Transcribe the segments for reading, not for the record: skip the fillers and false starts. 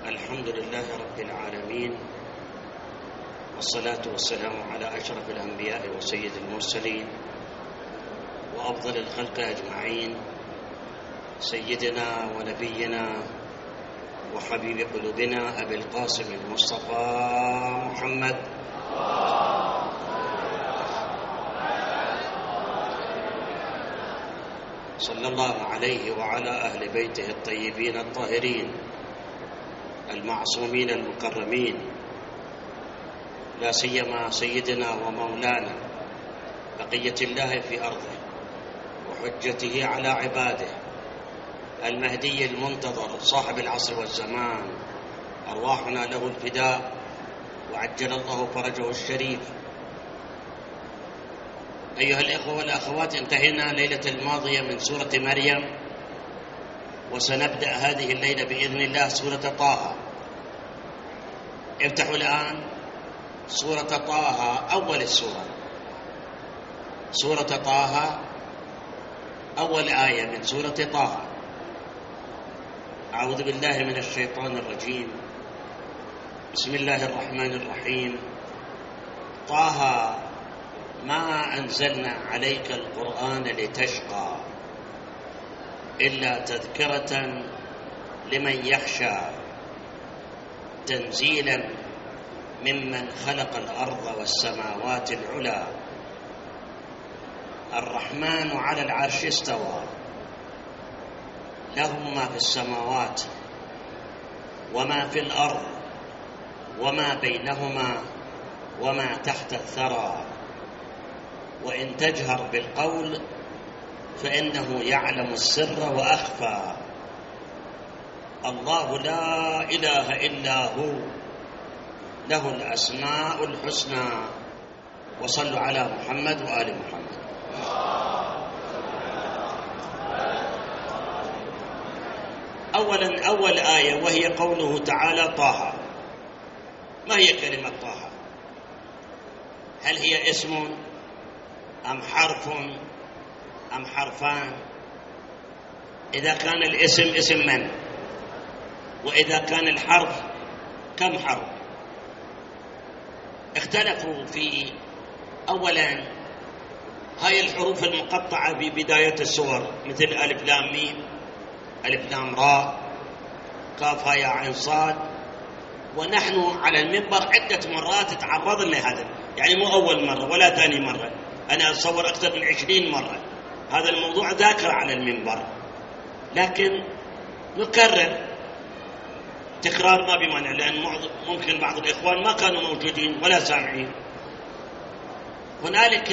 الحمد لله رب العالمين، والصلاة والسلام على أشرف الأنبياء وسيد المرسلين وأفضل الخلق أجمعين، سيدنا ونبينا وحبيب قلوبنا أبي القاسم المصطفى محمد صلى الله عليه وعلى أهل بيته الطيبين الطاهرين المعصومين المكرمين، لا سيما سيدنا ومولانا بقية الله في أرضه وحجته على عباده المهدي المنتظر صاحب العصر والزمان، أرواحنا له الفداء وعجل الله فرجه الشريف. أيها الإخوة والأخوات، انتهينا ليلة الماضية من سورة مريم، وسنبدأ هذه الليلة بإذن الله سورة طه. افتحوا الآن سورة طه، أول السورة، سورة طه، أول آية من سورة طه. أعوذ بالله من الشيطان الرجيم، بسم الله الرحمن الرحيم. طه ما أنزلنا عليك القرآن لتشقى إلا تذكرة لمن يخشى، تنزيلا ممن خلق الأرض والسماوات العلى، الرحمن على العرش استوى، له ما في السماوات وما في الأرض وما بينهما وما تحت الثرى، وإن تجهر بالقول فإنه يعلم السر وأخفى، الله لا إله إلا هو، له الأسماء الحسنى. وصلوا على محمد وآل محمد. أولا أول آية وهي قوله تعالى طه. ما هي كلمة طه؟ هل هي اسم أم حرف أم حرفان؟ إذا كان الاسم اسم من؟ وإذا كان الحرف كم حرف؟ اختلفوا في أولا هاي الحروف المقطعة في بداية السور مثل ألف لام ميم، ألف لام راء، كاف هاء يا عين صاد. ونحن على المنبر عدة مرات تعرضنا لهذا، يعني مو أول مرة ولا ثاني مرة، أنا أتصور أكثر من 20 مرة هذا الموضوع ذاكر على المنبر، لكن نكرر تكرار ما بمانع، لأن ممكن بعض الإخوان ما كانوا موجودين ولا سامعين. هنالك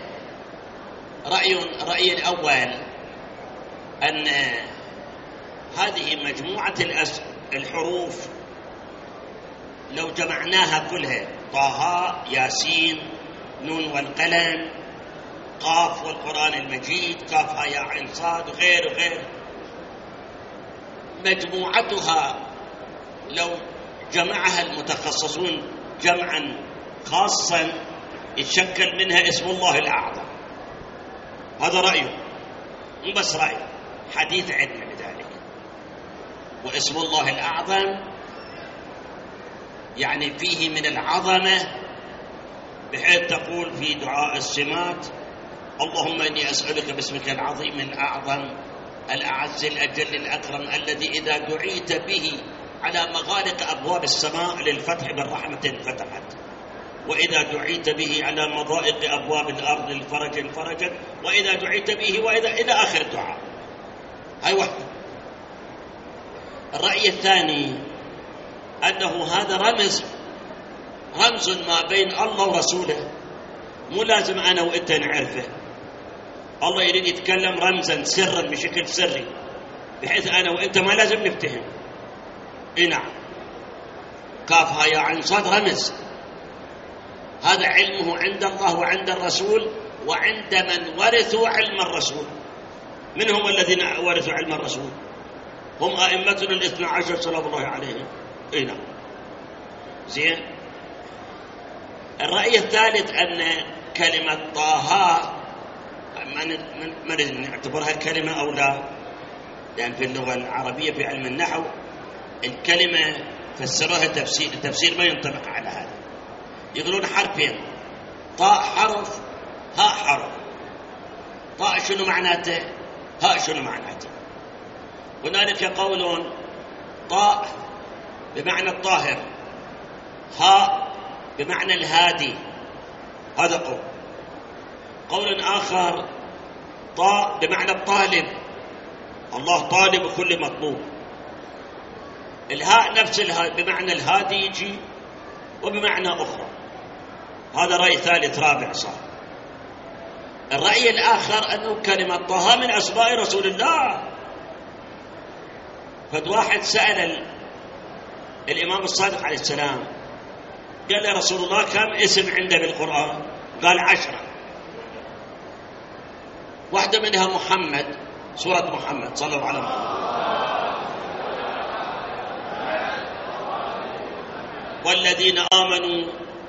رأي الأول أن هذه مجموعة الحروف لو جمعناها كلها، طه، ياسين، نون والقلم، قاف والقرآن المجيد، كاف هاء يا عين صاد، وغير وغير، مجموعتها لو جمعها المتخصصون جمعا خاصا يتشكل منها اسم الله الأعظم. هذا رأيه، مو بس رأي، حديث عندنا بذلك. واسم الله الأعظم يعني فيه من العظمة، بحيث تقول في دعاء السمات: اللهم إني أسألك باسمك العظيم الأعظم الأعز الأجل الأكرم الذي إذا دعيت به على مغالق أبواب السماء للفتح بالرحمة فتحت، وإذا دعيت به على مضائق أبواب الأرض للفرج فرجت، وإذا دعيت به وإذا إلى آخر الدعاء. هاي واحدة. الرأي الثاني أنه هذا رمز ما بين الله ورسوله، مو لازم أنا وإنت نعرفه. الله يريد يتكلم رمزا سرا بشكل سري، بحيث أنا وإنت ما لازم نفتهم. نعم، كاف هاء يا عين صاد رمز، هذا علمه عند الله وعند الرسول وعند من ورثوا علم الرسول. من هم الذين ورثوا علم الرسول؟ هم أئمتنا 12 سلام الله عليهم. نعم، زين. الرأي الثالث أن كلمة طه ما نعتبرها كلمة أو لا، لأن في اللغة العربية في علم النحو الكلمة فسروها التفسير ما ينطبق على هذا. يقولون حرفين، طاء حرف هاء حرف. طاء شنو معناته؟ هاء شنو معناته؟ هنالك قول طاء بمعنى الطاهر، هاء بمعنى الهادي، هذا قول آخر طاء بمعنى الطالب، الله طالب كل مطلوب. الهاء نفس الهاء بمعنى الهادي يجي وبمعنى أخرى. هذا رأي ثالث رابع صار. الرأي الآخر أنه كلمة طه من أسماء رسول الله. فد واحد سأل الإمام الصادق عليه السلام، قال له رسول الله كم اسم عنده بالقرآن؟ قال 10. واحدة منها محمد، سورة محمد، صلى الله عليه وسلم. والذين آمنوا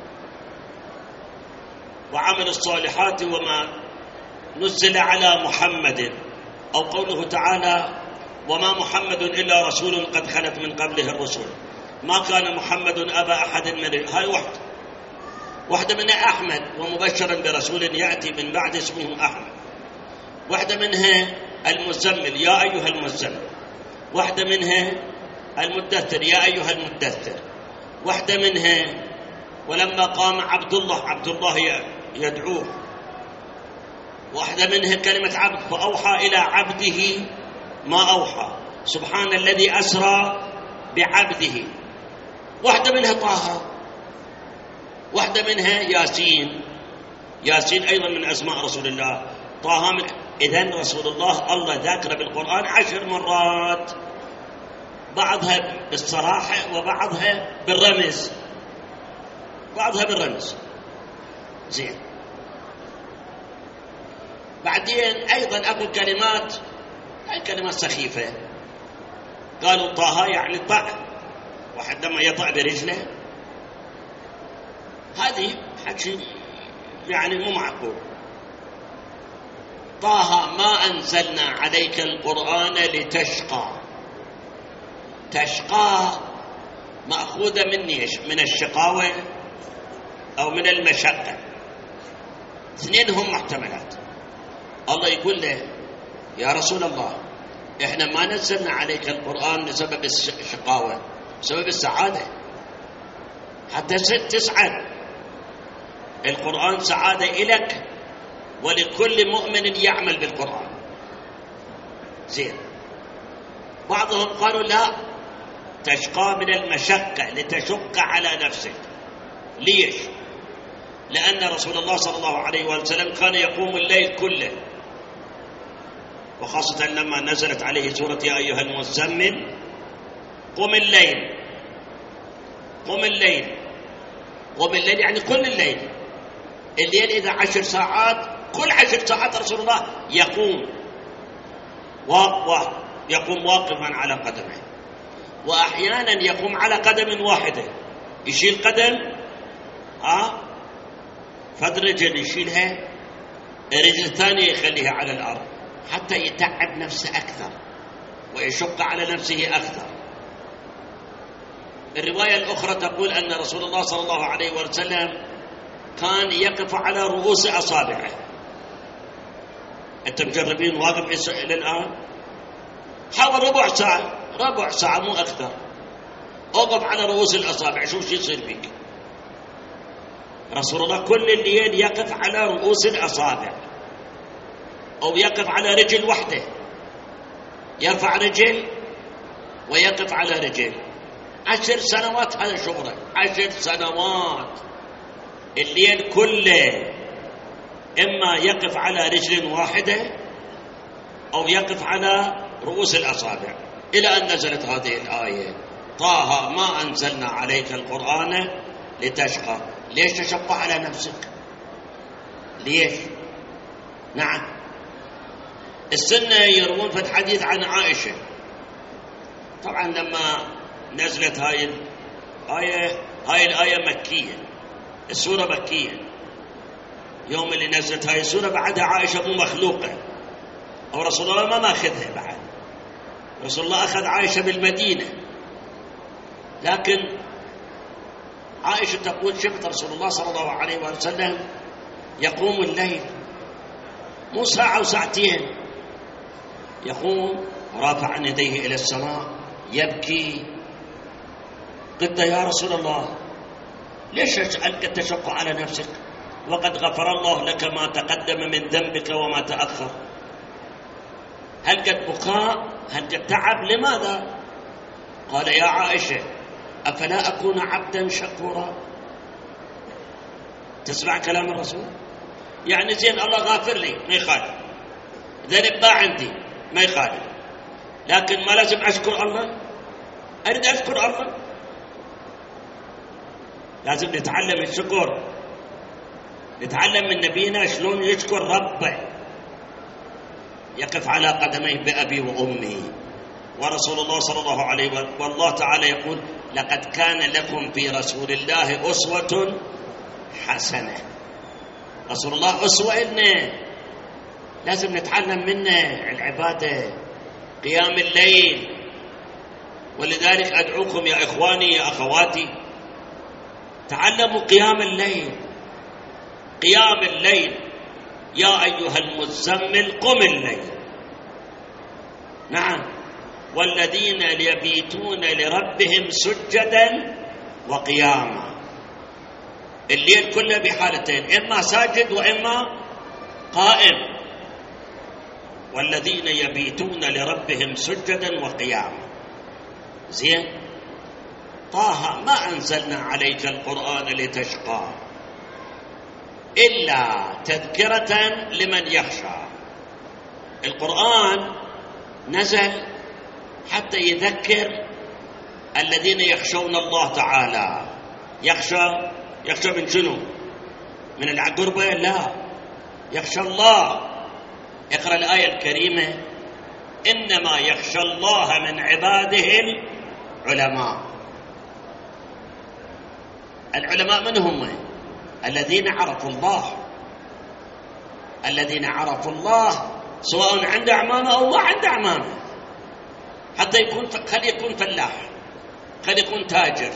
وعملوا الصالحات وما نزل على محمد، أو قوله تعالى وما محمد إلا رسول قد خلت من قبله الرسل ما كان محمد أبا أحد من. هاي واحدة منها أحمد ومبشرا برسول يأتي من بعد اسمه أحمد. واحدة منها المزمل يا أيها المزمل. واحدة منها المدثر يا أيها المدثر. واحدة منها ولما قام عبد الله يدعوه. واحدة منها كلمة عبد فأوحى إلى عبده ما أوحى سبحان الذي أسرى بعبده. واحدة منها طه. واحدة منها ياسين أيضا من أسماء رسول الله. طه من إذن رسول الله ذاكر بالقرآن 10 مرات، بعضها بالصراحة وبعضها بالرمز. زين. بعدين أيضا أكو كلمات، هاي كلمات سخيفة. قالوا طه يعني طع، واحد لما يطع برجله، هذه حكي يعني مو معقول. طه ما أنزلنا عليك القرآن لتشقى. تشقى مأخوذة من الشقاوة أو من المشقة، اثنين هم محتملات. الله يقول له يا رسول الله إحنا ما نزلنا عليك القرآن لسبب الشقاوة، بسبب السعادة، حتى تسعد. القرآن سعادة إلك ولكل مؤمن يعمل بالقرآن. زين. بعضهم قالوا لا، تشقى من المشقة، لتشق على نفسك. ليش؟ لأن رسول الله صلى الله عليه وسلم كان يقوم الليل كله، وخاصة لما نزلت عليه سورة يا أيها المزمل قم الليل. يعني كل الليل. الليل إذا 10 ساعات، كل 10 ساعات رسول الله يقوم واقفا على قدمه، وأحيانا يقوم على قدم واحدة، يشيل قدم فد رجل يشيلها، رجل ثانية يخليها على الأرض حتى يتعب نفسه أكثر ويشق على نفسه أكثر. الرواية الأخرى تقول أن رسول الله صلى الله عليه وسلم كان يقف على رؤوس أصابعه. أنت مجربين واقف إلى الآن؟ حاول ربع ساعة مو أكثر، أوقف على رؤوس الأصابع، شوف شو يصير فيك. رسول الله كل الليل يقف على رؤوس الأصابع، أو يقف على رجل واحدة، يرفع رجل ويقف على رجل. 10 سنوات هذا شغله، 10 سنوات الليل كله، إما يقف على رجل واحدة أو يقف على رؤوس الأصابع، إلى أن نزلت هذه الآية طه ما أنزلنا عليك القرآن لتشقى. ليش تشق على نفسك؟ ليش؟ نعم. السنة يروون في الحديث عن عائشة، طبعا لما نزلت هاي الآية مكية، السورة مكية. يوم اللي نزلت هاي السورة بعدها عائشة مو مخلوقة، أو رسول الله ما ماخذها بعد. رسول الله أخذ عائشة بالمدينة، لكن عائشة تقول شفت رسول الله صلى الله عليه وسلم يقوم الليل مو ساعة وساعتين، يقوم رافعا يديه إلى السماء يبكي. قلت يا رسول الله ليش أجعلك تشق على نفسك وقد غفر الله لك ما تقدم من ذنبك وما تأخر؟ هل قد بكاء؟ هل قد تعب؟ لماذا؟ قال يا عائشة أفلا أكون عبدا شكورا؟ تسمع كلام الرسول؟ يعني زين الله غافر لي ما يخالف، ذنب ما عندي ما يخالف، لكن ما لازم أشكر الله؟ أريد أشكر الله، لازم نتعلم الشكر، نتعلم من نبينا شلون يشكر ربه، يقف على قدميه بأبي وأمي. ورسول الله صلى الله عليه وسلم والله تعالى يقول لقد كان لكم في رسول الله أسوة حسنة. رسول الله أسوة لنا، لازم نتعلم منه العبادة، قيام الليل. ولذلك أدعوكم يا إخواني يا أخواتي تعلموا قيام الليل. قيام الليل يا أيها المزمل قم الليل. نعم، والذين يبيتون لربهم سجدا وقياما. الليل كله بحالتين، إما ساجد وإما قائم. والذين يبيتون لربهم سجدا وقياما. زين. طه ما أنزلنا عليك القرآن لتشقى إلا تذكرة لمن يخشى. القرآن نزل حتى يذكر الذين يخشون الله تعالى. يخشى من شنو؟ من العقربة؟ لا، يخشى الله. اقرأ الآية الكريمة إنما يخشى الله من عباده العلماء. العلماء من هم؟ الذين عرفوا الله، الذين عرفوا الله سواء عنده أعمامة أو ما عنده أعمامة، حتى خلي يكون فلاح، خلي يكون تاجر.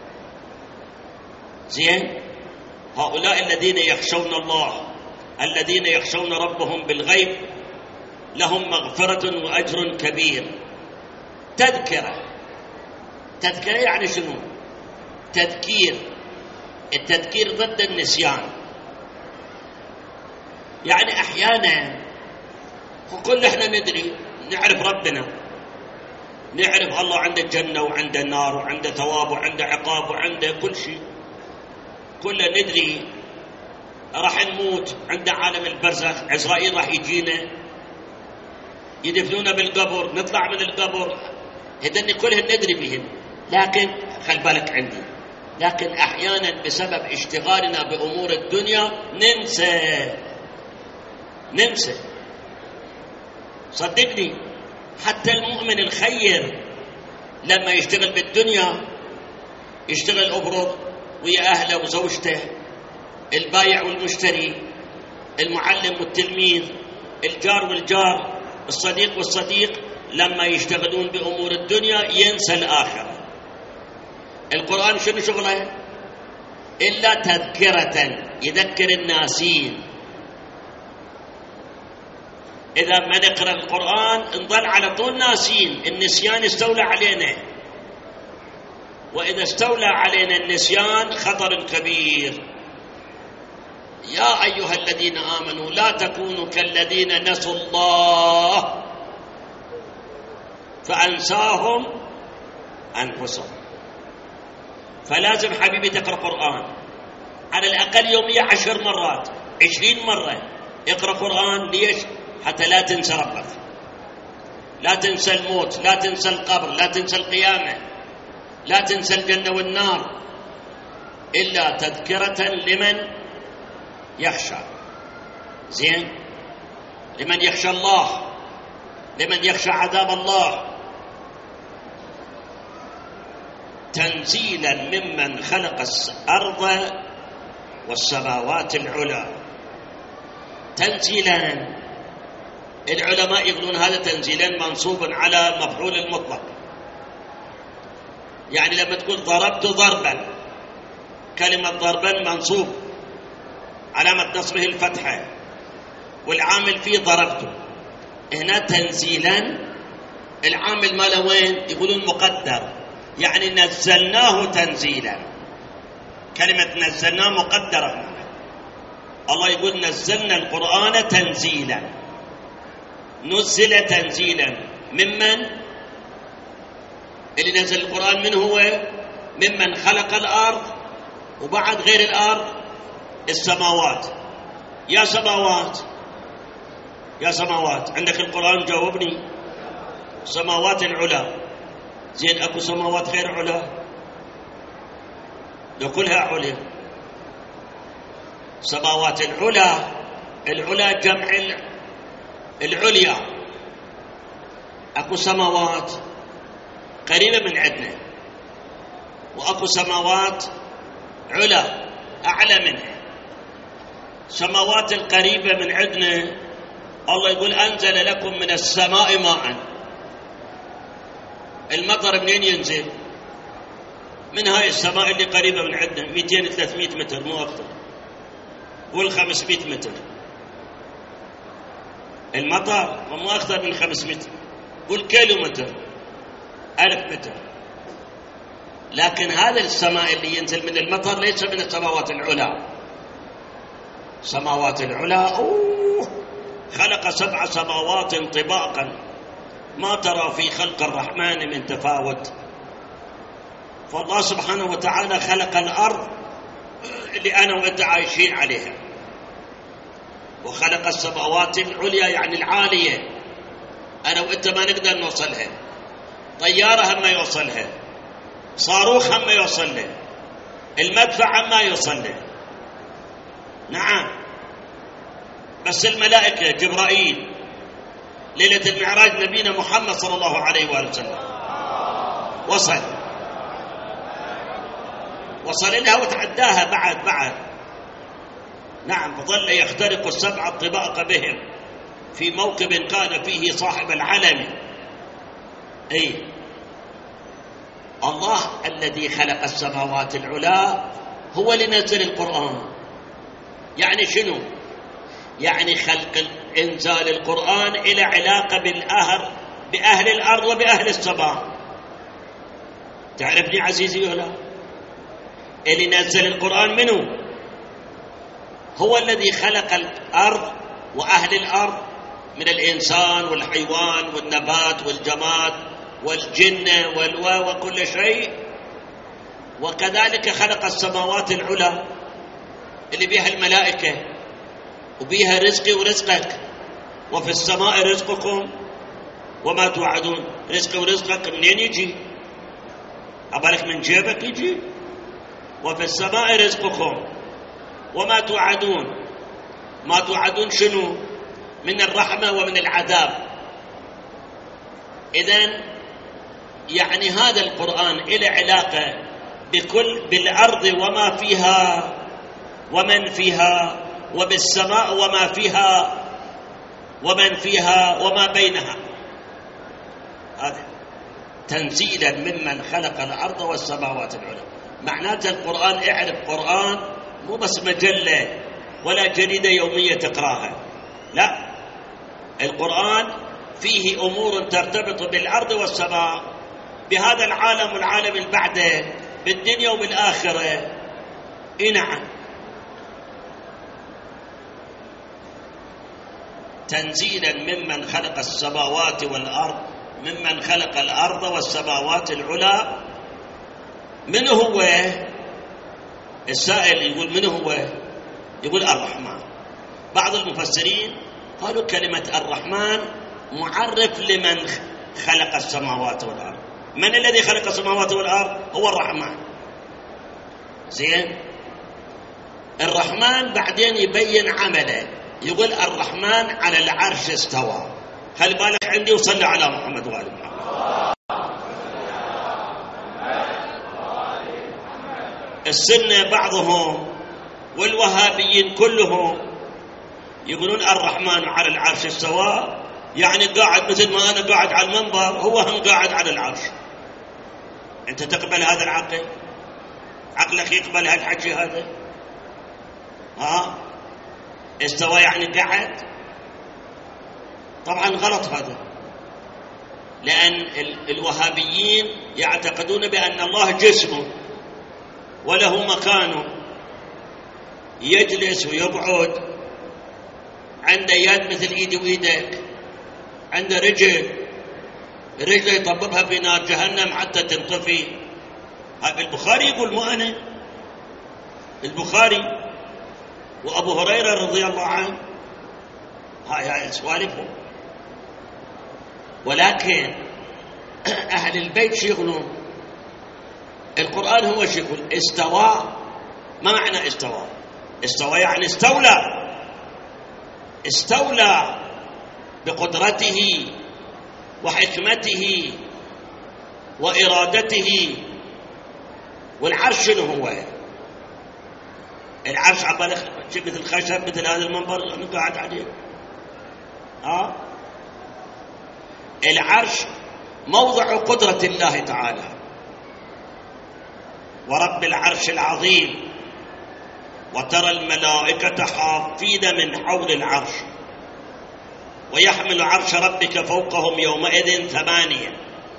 زين. هؤلاء الذين يخشون الله، الذين يخشون ربهم بالغيب لهم مغفرة وأجر كبير. تذكرة يعني شنو؟ تذكير. التذكير ضد النسيان. يعني أحيانا وكل احنا ندري نعرف ربنا، نعرف الله عنده الجنة وعنده النار وعنده ثواب وعنده عقاب وعنده كل شيء، كلنا ندري راح نموت، عنده عالم البرزخ، عزرائيل راح يجينا، يدفنونا بالقبر، نطلع من القبر، هذني كلهن ندري بهن. لكن خل بالك عندي، لكن أحيانا بسبب اشتغالنا بأمور الدنيا ننسى. صدقني حتى المؤمن الخير لما يشتغل بالدنيا يشتغل أبرد ويا أهله وزوجته، البايع والمشتري، المعلم والتلميذ، الجار والجار، الصديق والصديق، لما يشتغلون بأمور الدنيا ينسى الآخرة. القرآن شنو شغله؟ إلا تذكرة، يذكر الناسين. إذا ما نقرأ القرآن نظل على طول ناسين، النسيان استولى علينا، وإذا استولى علينا النسيان خطر كبير. يا أيها الذين آمنوا لا تكونوا كالذين نسوا الله فأنساهم أنفسهم. فلازم حبيبي تقرأ قرآن على الأقل يوميا 10 مرات 20 مرة. اقرأ قرآن ليش؟ حتى لا تنسى ربك، لا تنسى الموت، لا تنسى القبر، لا تنسى القيامة، لا تنسى الجنة والنار، إلا تذكرة لمن يخشى. زين. لمن يخشى الله، لمن يخشى عذاب الله. تنزيلا ممن خلق الأرض والسماوات العلى. تنزيلا. العلماء يقولون هذا تنزيلا منصوب على مفعول المطلق، يعني لما تقول ضربت ضربا، كلمة ضربا منصوب علامة نصبه الفتحة والعامل فيه ضربته. هنا تنزيلا العامل ماله وين؟ يقولون مقدر، يعني نزلناه تنزيلا. كلمة نزلناه مقدرة. الله يقول نزلنا القرآن تنزيلا، نزل تنزيلا. ممن؟ اللي نزل القرآن من هو؟ ممن خلق الأرض، وبعد غير الأرض السماوات. يا سماوات، يا سماوات، عندك القرآن جاوبني. سماوات العلا، زين أكو سماوات غير علا؟ لو كلها عليا. سماوات العلا، العلا جمع العليا. أكو سماوات قريبة من عندنا، وأكو سماوات علا أعلى منها. سماوات القريبة من عندنا الله يقول أنزل لكم من السماء ماء. المطر منين ينزل؟ من هاي السماء اللي قريبة من عندنا 200-300 متر مو أكثر، قول 500 متر. المطر مو أكثر من 500، قول كيلو متر، 1000 متر. لكن هذا السماء اللي ينزل من المطر ليس من السماوات العلا. سماوات العلا خلق 7 سماوات طباقا ما ترى في خلق الرحمن من تفاوت. فالله سبحانه وتعالى خلق الأرض اللي أنا وأنت عايشين عليها، وخلق السماوات العليا يعني العالية، أنا وأنت ما نقدر نوصلها. طيارة هم ما يوصلها، صاروخ هم ما يوصلها، المدفع هم ما يوصلها. نعم، بس الملائكة جبرائيل ليلة المعراج نبينا محمد صلى الله عليه وآله وسلم وصل لها وتعداها بعد. نعم، فظل يخترق السبع الطباق بهم في موكب كان فيه صاحب العلم. أي الله الذي خلق السماوات العلا هو اللي نزل القرآن. يعني شنو؟ يعني خلق إنزال القرآن إلى علاقة بأهل الأرض وبأهل السماء. تعرفني عزيزي ولا؟ اللي نزل القرآن منه هو الذي خلق الأرض وأهل الأرض من الإنسان والحيوان والنبات والجماد والجن وكل شيء. وكذلك خلق السماوات العلى اللي بيها الملائكة وبيها رزقي ورزقك. وفي السماء رزقكم وما توعدون. رزقي ورزقك منين يجي؟ أبالك من جيبك يجي؟ وفي السماء رزقكم وما توعدون. ما توعدون شنو؟ من الرحمة ومن العذاب. إذن يعني هذا القرآن له علاقة بالأرض وما فيها ومن فيها، وبالسماء وما فيها ومن فيها وما بينها. هذا تنزيلا ممن خلق الأرض والسماوات العلى. معناته القرآن، اعرف قرآن مو بس مجلة ولا جريدة يومية تقراها، لا، القرآن فيه أمور ترتبط بالأرض والسماء، بهذا العالم والعالم البعده، بالدنيا وبالآخرة. نعم، تنزيلا ممن خلق السماوات والأرض، ممن خلق الأرض والسماوات العلى. من هو؟ السائل يقول من هو؟ يقول الرحمن. بعض المفسرين قالوا كلمة الرحمن معرف لمن خلق السماوات والأرض. من الذي خلق السماوات والأرض؟ هو الرحمن. زين، الرحمن بعدين يبين عمله، يقول الرحمن على العرش استوى. خلي بالك عندي وصلي على محمد وآل محمد. السنة بعضهم والوهابيين كلهم يقولون الرحمن على العرش استوى، يعني قاعد مثل ما أنا قاعد على المنبر هو هم قاعد على العرش. أنت تقبل هذا العقل؟ عقلك يقبل هالحكي هذا؟ استوى يعني قعد؟ طبعا غلط هذا، لأن الوهابيين يعتقدون بأن الله جسمه وله مكانه، يجلس ويقعد، عنده يد مثل إيدي وإيدك، عنده رجل يطببها في نار جهنم حتى تنطفي. البخاري يقول مو أنا، البخاري وأبو هريرة رضي الله عنه، هاي سوالفهم. ولكن أهل البيت شو يقولون؟ القرآن هو شو يقول؟ استوى. ما معنى استوى؟ استوى يعني استولى بقدرته وحكمته وإرادته. والعرش شنو هو؟ العرش عبالك مثل خشب، مثل هذا المنبر اللي قاعد عليه. العرش موضع قدرة الله تعالى، ورب العرش العظيم. وترى الملائكة حافين من حول العرش ويحمل عرش ربك فوقهم يومئذ 8.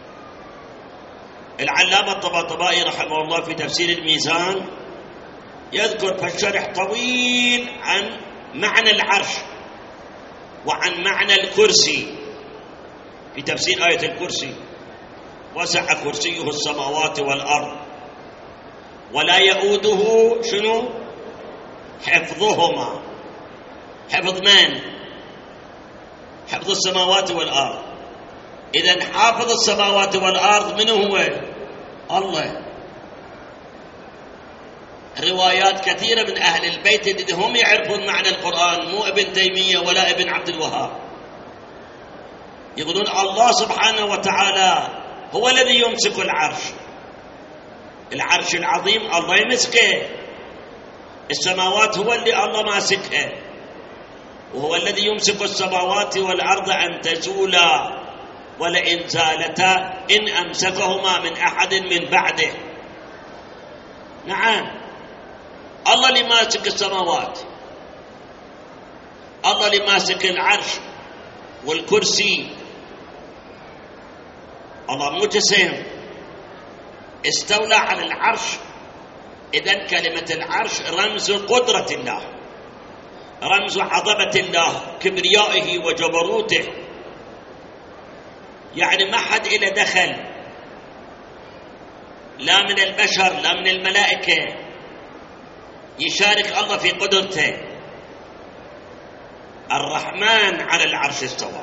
العلامة الطباطبائي رحمه الله في تفسير الميزان يذكر في الشرح طويل عن معنى العرش وعن معنى الكرسي في تفسير آية الكرسي. وسع كرسيه السماوات والأرض ولا يؤوده شنو؟ حفظهما. حفظ من؟ حفظ السماوات والأرض. إذن حافظ السماوات والأرض من هو؟ الله. روايات كثيرة من أهل البيت اللي هم يعرفون معنى القرآن، مو ابن تيمية ولا ابن عبد الوهاب، يقولون الله سبحانه وتعالى هو الذي يمسك العرش. العرش العظيم الله يمسكه، السماوات هو اللي الله ماسكها، وهو الذي يمسك السماوات والأرض أن تزولا ولئن زالتا إن أمسكهما من أحد من بعده. نعم، الله اللي ماسك السماوات، الله اللي ماسك العرش والكرسي. الله مجسم استولى على العرش. إذن كلمة العرش رمز قدرة الله، رمز عظمة الله، كبريائه وجبروته. يعني ما حد إلى دخل، لا من البشر لا من الملائكة، يشارك الله في قدرته. الرحمن على العرش استوى.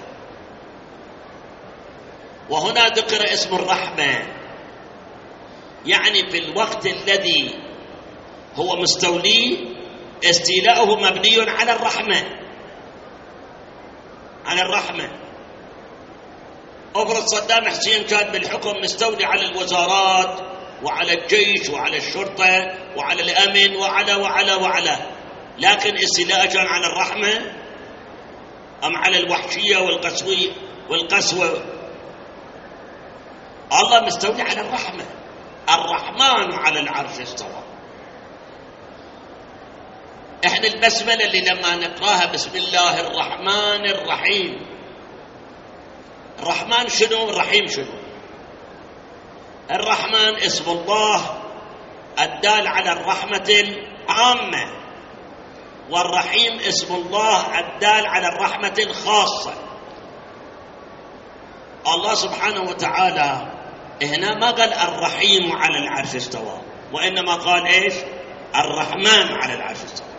وهنا ذكر اسم الرحمن، يعني في الوقت الذي هو مستولي استيلاؤه مبني على الرحمة. على الرحمة. أفرض صدام حسين كان بالحكم مستولي على الوزارات وعلى الجيش وعلى الشرطة وعلى الأمن وعلى لكن استيلاء كان على الرحمة أم على الوحشية والقسوة؟ الله مستولي على الرحمة. الرحمن على العرش استوى. احنا البسملة اللي لما نقراها بسم الله الرحمن الرحيم، الرحمن شنو؟ الرحيم شنو؟ الرحمن اسم الله الدال على الرحمة العامة، والرحيم اسم الله الدال على الرحمة الخاصة. الله سبحانه وتعالى هنا ما قال الرحيم على العرش استوى، وإنما قال إيش؟ الرحمن على العرش استوى،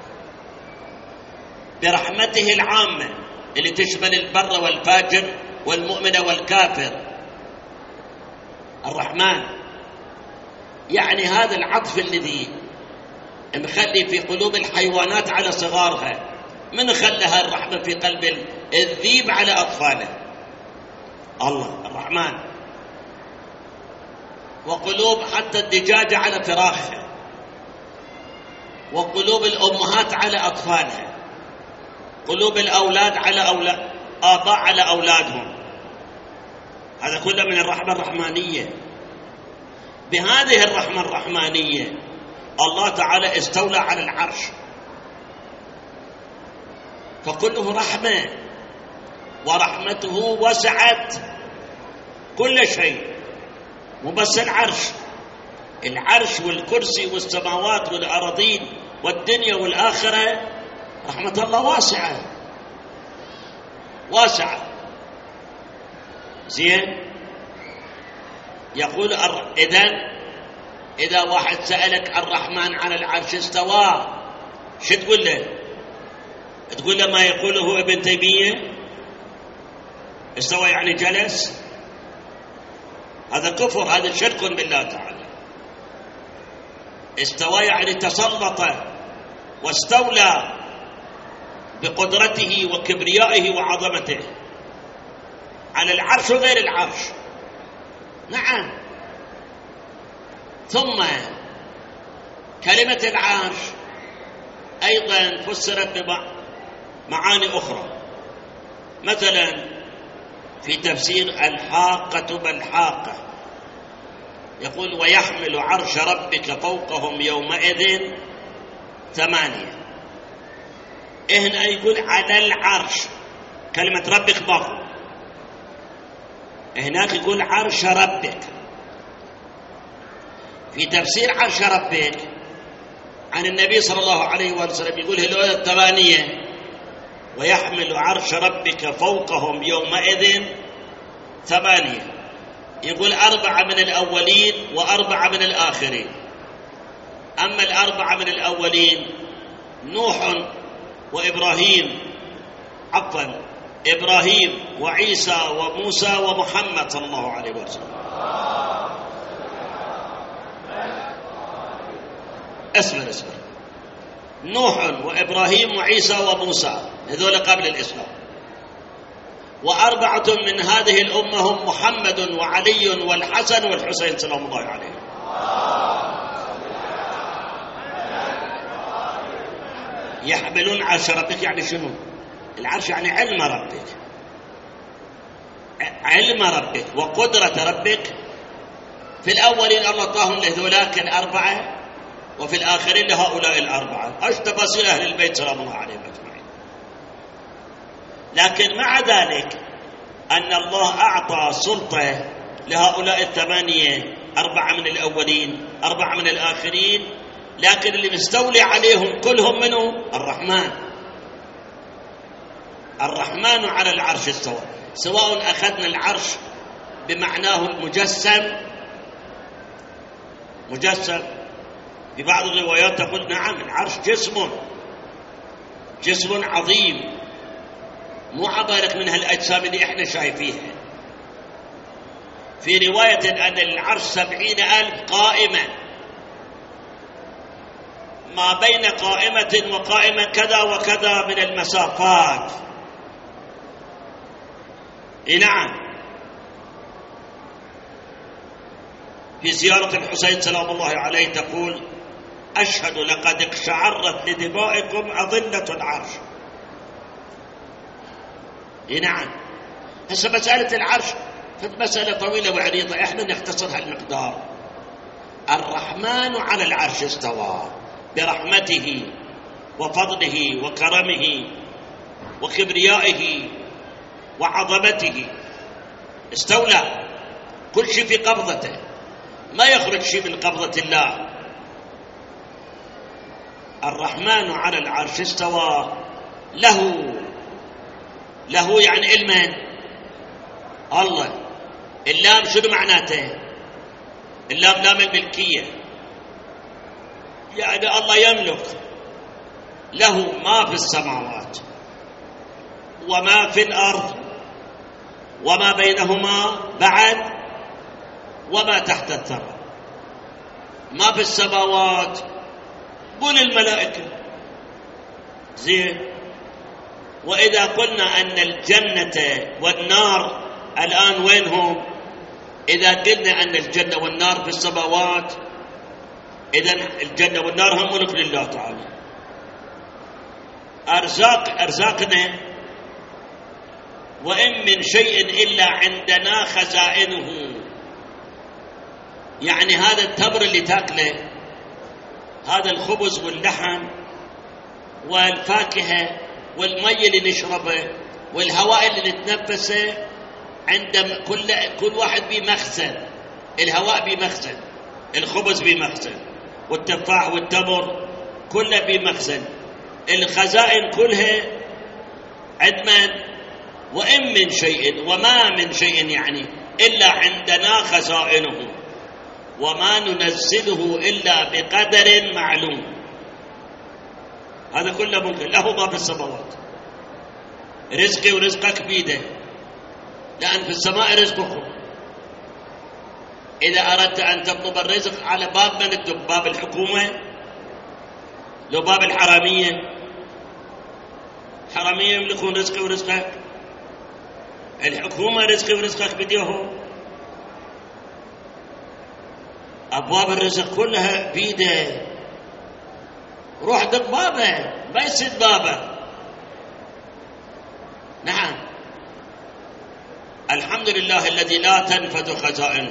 برحمته العامة اللي تشمل البر والفاجر والمؤمن والكافر. الرحمن يعني هذا العطف الذي مخلي في قلوب الحيوانات على صغارها. من خلها الرحمة في قلب الذيب على أطفاله؟ الله الرحمن. وقلوب حتى الدجاجة على فراخها، وقلوب الأمهات على أطفالها، قلوب الأولاد على آباء على أولادهم. هذا كله من الرحمة الرحمانية. بهذه الرحمة الرحمانية الله تعالى استولى على العرش، فكله رحمة، ورحمته وسعت كل شيء، مو بس العرش والكرسي والسماوات والأراضين والدنيا والآخرة، رحمة الله واسعة. زين، يقول إذا واحد سألك الرحمن على العرش استوى، شو تقول له؟ تقول له ما يقوله ابن تيمية، استوى يعني جلس؟ هذا كفر، هذا شرك بالله تعالى. استوى يعني تسلط واستولى بقدرته وكبريائه وعظمته على العرش وغير العرش. نعم. ثم كلمة العرش أيضا فسرت بمعاني أخرى، مثلا في تفسير الحاقة ما الحاقة يقول ويحمل عرش ربك فوقهم يومئذ 8. هنا يقول على العرش، كلمة ربك باقي، هناك يقول عرش ربك. في تفسير عرش ربك عن النبي صلى الله عليه وسلم يقول هذول 8 ويحمل عرش ربك فوقهم يومئذ 8. يقول 4 من الأولين و4 من الآخرين. أما 4 من الأولين نوح وإبراهيم، إبراهيم وعيسى وموسى ومحمد صلى الله عليه وسلم. اسمع نوح وإبراهيم وعيسى وموسى، هذول قبل الإسلام. 4 من هذه الأمة هم محمد وعلي والحسن والحسين سلام الله عليهم. يحملون عرش ربك يعني شنو؟ العرش يعني علم ربك وقدرة ربك. في الأولين الله طاهم لهذولاك 4 وفي الآخرين لهؤلاء 4. أيش تفاصيل أهل البيت سلام الله عليهم أجمعين. لكن مع ذلك أن الله أعطى سلطة لهؤلاء 8، 4 من الأولين 4 من الآخرين، لكن اللي مستولي عليهم كلهم منه الرحمن على العرش استوى. سواء أخذنا العرش بمعناه المجسم، في بعض الروايات تقول نعم العرش جسم عظيم، مو عبارة من هالأجسام اللي احنا شايفينها. في رواية أن العرش 70,000 قائمة، ما بين قائمة وقائمة كذا وكذا من المسافات. نعم. في زيارة الحسين سلام الله عليه تقول أشهد لقد اقشعرت لدمائكم أظلة العرش. نعم. هسه مسألة العرش مسألة طويلة وعريضة، احنا نختصرها المقدار. الرحمن على العرش استوى برحمته وفضله وكرمه وكبريائه وعظمته، استولى، كل شيء في قبضته، ما يخرج شيء من قبضة الله. الرحمن على العرش استوى، له يعني علما الله. اللام شنو معناته؟ اللام لام الملكية، يعني الله يملك، له ما في السماوات وما في الأرض وما بينهما بعد وما تحت الثرى. ما في السماوات قل الملائكة، زين. وإذا قلنا أن الجنة والنار الآن وينهم؟ إذا قلنا أن الجنة والنار في السماوات، إذن الجنة والنار هم ملك لله تعالى. أرزاقنا وإن من شيء إلا عندنا خزائنه. يعني هذا التمر اللي تاكله، هذا الخبز واللحم والفاكهة والمي اللي نشربه والهواء اللي نتنفسه، عندما كل واحد بمخزن. الهواء بمخزن، الخبز بمخزن، والتفاح والتمر كله بمخزن. الخزائن كلها عند من؟ وإن من شيء وما من شيء يعني إلا عندنا خزائنه وما ننزله إلا بقدر معلوم. هذا كله ممكن. له ما في السماوات، رزقي ورزقك بيده، لأن في السماء رزقكم. إذا أردت أن تطلب الرزق على باب من تدق؟ باب الحكومة؟ لو باب الحرامية؟ حرامية يملكون رزقي ورزقك؟ الحكومة رزقي ورزقك بديهم. أبواب الرزق كلها بيده. روح دق بابه، ما يسد بابه. نعم، الحمد لله الذي لا تنفذ خزائنه.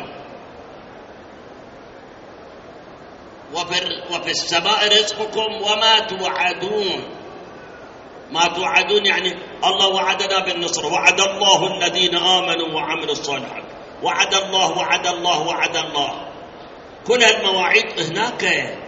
وفي السماء رزقكم وما توعدون. ما توعدون يعني الله وعدنا بالنصر، وعد الله الذين آمنوا وعملوا الصالحات، وعد الله وعد الله وعد الله. كل المواعيد هناك.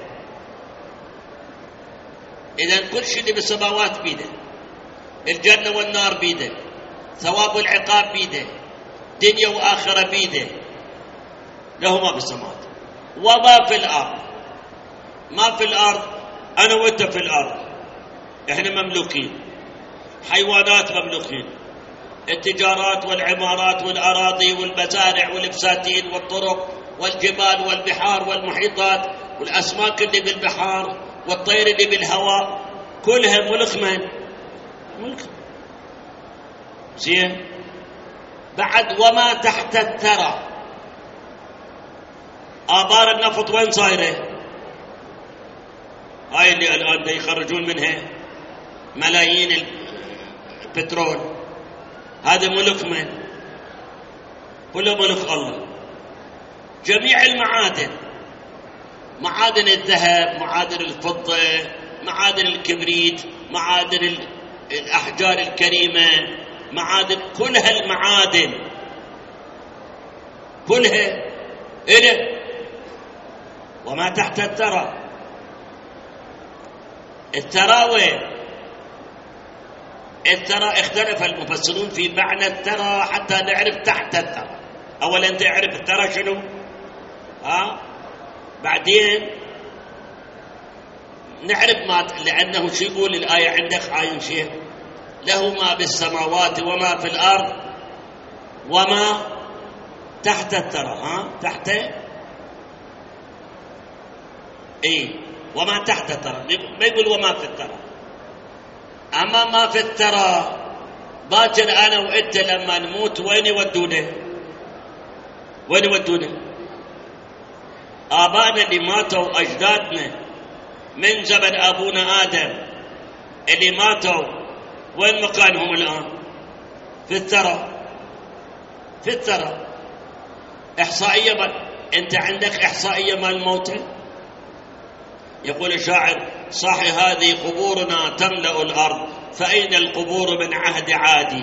إذن كل شيء اللي بالسماوات بيده، الجنة والنار بيده، ثواب والعقاب بيده، دنيا وآخرة بيده. له ما بالسماوات وما في الأرض. ما في الأرض أنا وأنت في الأرض، إحنا مملوكين. حيوانات مملوكين، التجارات والعمارات والأراضي والمزارع والبساتين والطرق والجبال والبحار والمحيطات والأسماك اللي بالبحار والطير اللي بالهواء، كلها ملك من؟ ملك. زين. بعد وما تحت الثرى. آبار النفط وين صايره؟ هاي اللي الآن يخرجون منها ملايين البترول، هذا ملك من؟ كله ملك الله. جميع المعادن، معادن الذهب، معادن الفضة، معادن الكبريت، معادن الأحجار الكريمة، معادن، كلها المعادن كلها إله. وما تحت الثرى. الثرى وين؟ الثرى اختلف المفسرون في معنى الثرى حتى نعرف تحت الثرى. أولا تعرف الثرى شنو؟ بعدين نعرف ما، لأنه شو يقول الآية عندك عاين شيء؟ له ما بالسماوات وما في الأرض وما تحت الثرى. تحت وما تحت الثرى، ما يقول وما في الثرى. أما ما في الثرى باكر أنا وإنت لما نموت وين يودونا؟ وين يودونا؟ آبائنا اللي ماتوا، أجدادنا من زمن أبونا آدم اللي ماتوا، وين مكانهم الآن؟ في الثرى. في الثرى. إحصائية أنت عندك إحصائية مال الموتى؟ يقول الشاعر: صاحي هذه قبورنا تملأ الأرض، فأين القبور من عهد عادي؟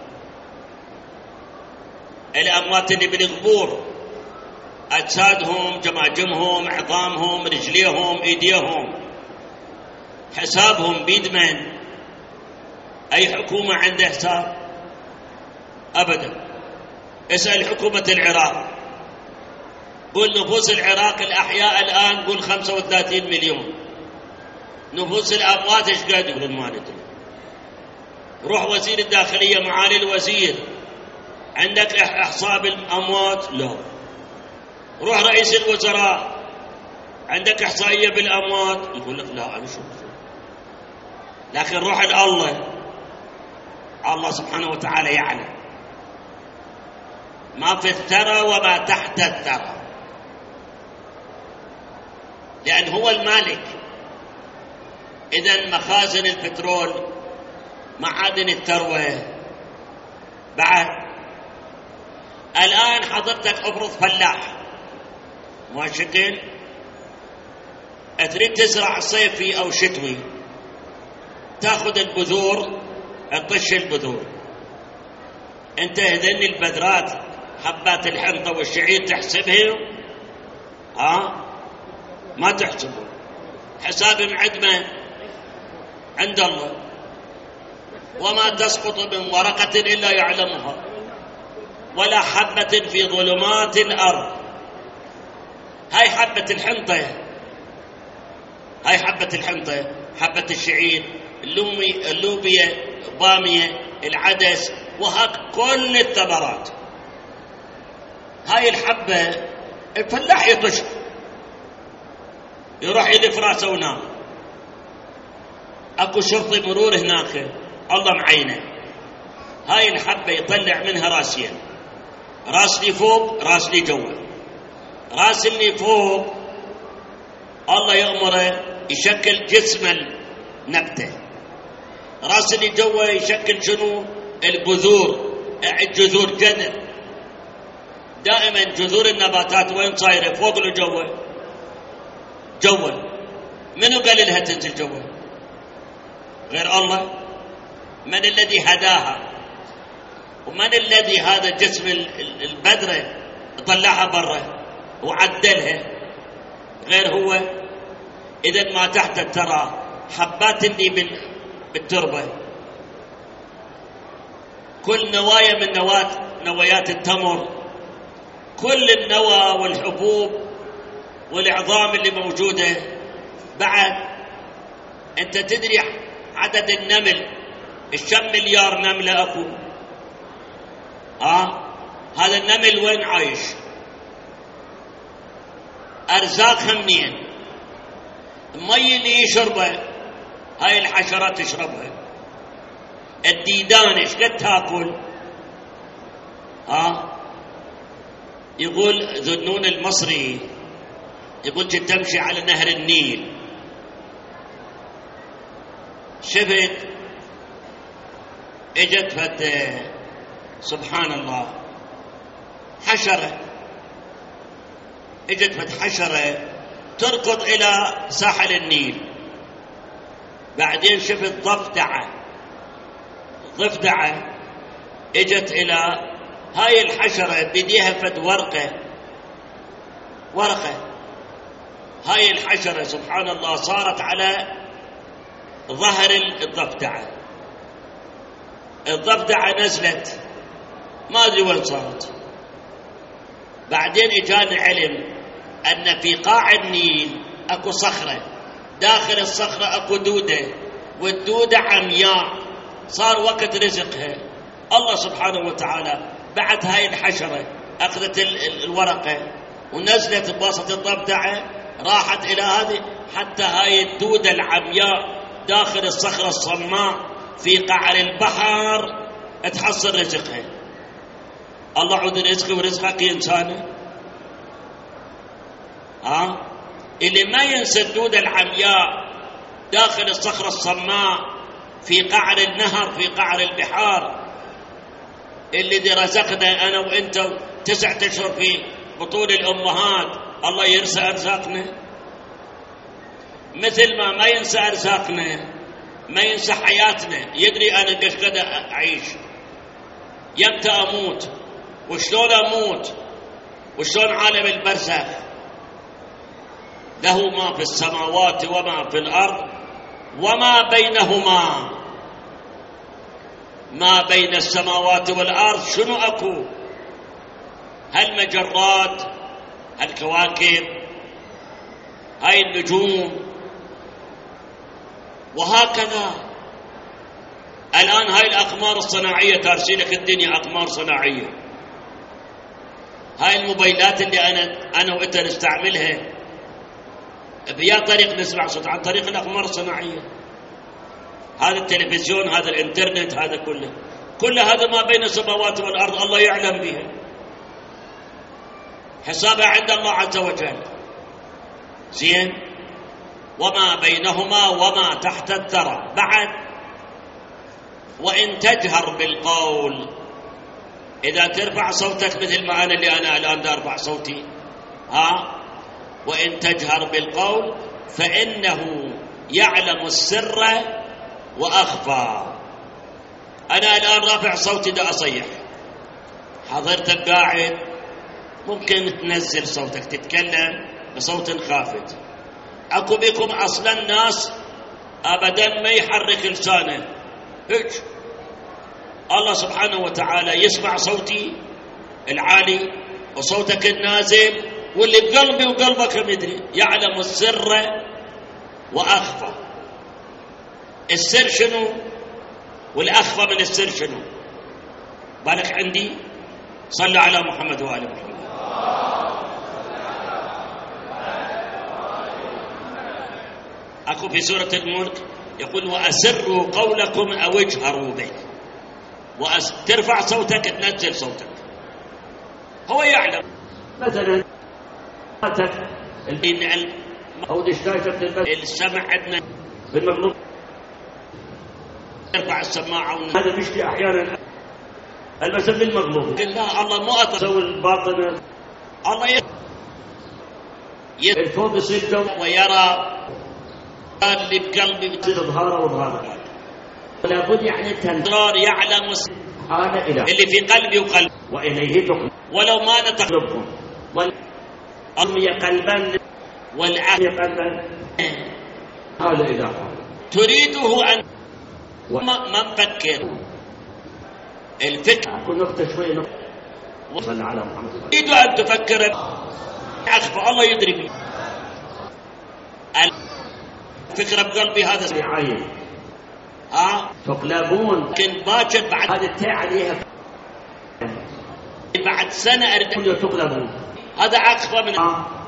الأموات اللي بالقبور أجسادهم، جماجمهم، عظامهم، رجليهم، إيديهم، حسابهم بيد من؟ أي حكومة عندها حساب؟ أبدا. اسأل حكومة العراق، قل نفوس العراق الأحياء الآن قل 35 مليون. نفوس الأموات ايش قد؟ يقولون ما ندري. روح وزير الداخلية معالي الوزير، عندك إحصاء بالأموات؟ لا. روح رئيس الوزراء، عندك إحصائية بالأموات؟ يقول لك لا. أنا شو. لكن روح الله، الله سبحانه وتعالى يعلم ما في الثرى وما تحت الثرى، لأن هو المالك. إذن مخازن البترول، معادن الثروة. بعد الآن حضرتك افرض فلاح ما شكل تريد تزرع صيفي أو شتوي، تأخذ البذور، تطش البذور. أنت هذين البذرات حبات الحنطة والشعير تحسبها؟ ما تحسبه، حساب معدمة عند الله. وما تسقط من ورقة إلا يعلمها، ولا حبة في ظلمات الأرض. هاي حبة الحنطة، هاي حبة الحنطة، حبة الشعير، اللوبية، البامية، العدس، وهاك كل الثمرات. هاي الحبة الفلاح يطش، يروح يلف راسه ونام. اكو شرطي مرور هناك الله معينه. هاي الحبة يطلع منها راسين، راس لي فوق، راس لي جوا. راس اللي فوق الله يأمره يشكل جسم النبتة، راس اللي جوا يشكل شنو؟ البذور، الجذور، جذر. دائما جذور النباتات وين صايره؟ فوق ولا جوا؟ جوا. منو قال لها تنزل جوا؟ غير الله. من الذي هداها؟ ومن الذي هذا جسم البذرة طلعها برا وعدلها؟ غير هو. إذا ما تحت ترى حبات اللي بالتربة، كل نوايا من نوايات التمر، كل النوى والحبوب والعظام اللي موجودة. بعد أنت تدري عدد النمل؟ الشم مليار نملة أكو. هذا النمل وين عايش؟ أرزاقها منين؟ المي اللي يشربها هاي الحشرات تشربها. الديدان ايش قد تاكل؟ يقول ذنون المصري، يقول كنت تمشي على نهر النيل، شفت اجت سبحان الله حشرة، اجت حشرة تركض الى ساحل النيل. بعدين شفت ضفدعة اجت الى هاي الحشرة بديها فد ورقة. هاي الحشرة سبحان الله صارت على ظهر الضفدعة نزلت، ما أدري وين صارت. بعدين إجانا علم أن في قاع النيل أكو صخرة، داخل الصخرة أكو دودة، والدودة عمياء، صار وقت رزقها. الله سبحانه وتعالى بعد هاي الحشرة أخذت الورقة ونزلت بوسط الضفدعة، راحت إلى هذه حتى هاي الدودة العمياء داخل الصخرة الصماء في قعر البحر تحصل رزقها. الله عود رزقي ورزقك إنسانه. اللي ما ينسى الدودة العمياء داخل الصخرة الصماء في قعر النهر، في قعر البحار، اللي دي رزقنا أنا وإنت 9 أشهر في بطول الأمهات. الله يرسى أرزاقنا، مثل ما ينسى أرزاقنا، ما ينسى حياتنا. يدري أنا قش قد أعيش، يمتى أموت، وشلون أموت، وشلون عالم البرزخ. له ما في السماوات وما في الأرض وما بينهما. ما بين السماوات والأرض شنو أكو؟ هالمجرات، هالكواكب، هاي النجوم، وهكذا. الآن هاي الأقمار الصناعية ترسلك الدنيا أقمار صناعية. هاي الموبايلات اللي أنا وإنت نستعملها بيا طريق نسمع صوت، عن طريق الأقمار الصناعية. هذا التلفزيون، هذا الإنترنت، هذا كل هذا ما بين السماوات والأرض الله يعلم بها، حسابها عند الله عز وجل. زين. وما بينهما وما تحت الثرى. بعد وإن تجهر بالقول، إذا ترفع صوتك مثل ما أنا اللي أنا الآن أرفع صوتي، وإن تجهر بالقول فإنه يعلم السر وأخفى. أنا الآن رافع صوتي دا أصيح، حضرتك قاعد ممكن تنزل صوتك، تتكلم بصوت خافت. أكو بكم أصلا ناس أبدا ما يحرك لسانه هيك. الله سبحانه وتعالى يسمع صوتي العالي وصوتك النازل، واللي بقلبي وقلبك مدري، يعلم السر وأخفى. السر شنو والأخفى من السر شنو؟ بالك عندي. صلى على محمد وآل محمد. أكو في سورة الملك يقول وأسروا قولكم أو اجهروا به. ترفع صوتك تنزل صوتك، هو يعلم. مثلا أو دشاشة السمع عندنا بالمغلوب يرفع السماعة هذا بيشتي أحيانا المسألة بالمغلوب. لا الله مو أتسوي الباطن. الله الفوق يصير ويرى اللي بقلبي بتصير ظهاره وظهاره. ولا بد يعني التنظار يعلم هذا إله اللي في قلبي وقلب وإليه تقلب. ولو ما نتقلبهم والأمي قلبا والعقل قلبا هذا إله تريده أن ما نفكر الفكر. كل نقطة شوي وصل على محمد. تريد أن تفكر أخفى الله يدري بي الفكرة بقلبي هذا عين تقلبون. لكن باكر بعد هذا التاء عليها بعد سنة أريد تقلبون. هذا أخفى من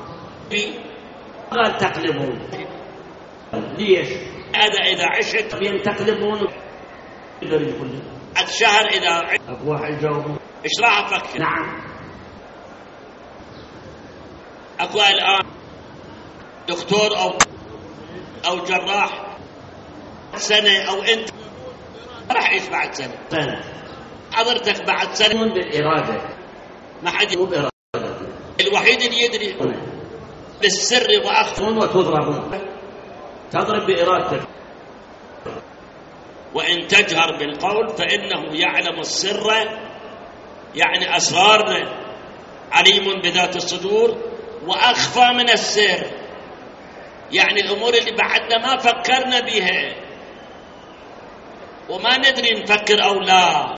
قال تقلبون. ليش؟ هذا إذا عشت بين تقلبون بعد شهر إذا أبو واحد جاوب إيش راح أفكر؟ نعم. أكو الآن دكتور أو جراح سنة أو أنت راح يعيش بعد سنة. حضرتك بعد سنة بالإرادة ما حد مو بإرادة. الوحيد اللي يدري بالسر وأخفى وتضربون تضرب بإرادتك. وإن تجهر بالقول فإنه يعلم السر، يعني أسرارنا، عليم بذات الصدور، وأخفى من السر، يعني الأمور اللي بعدنا ما فكرنا بها وما ندري نفكر أو لا.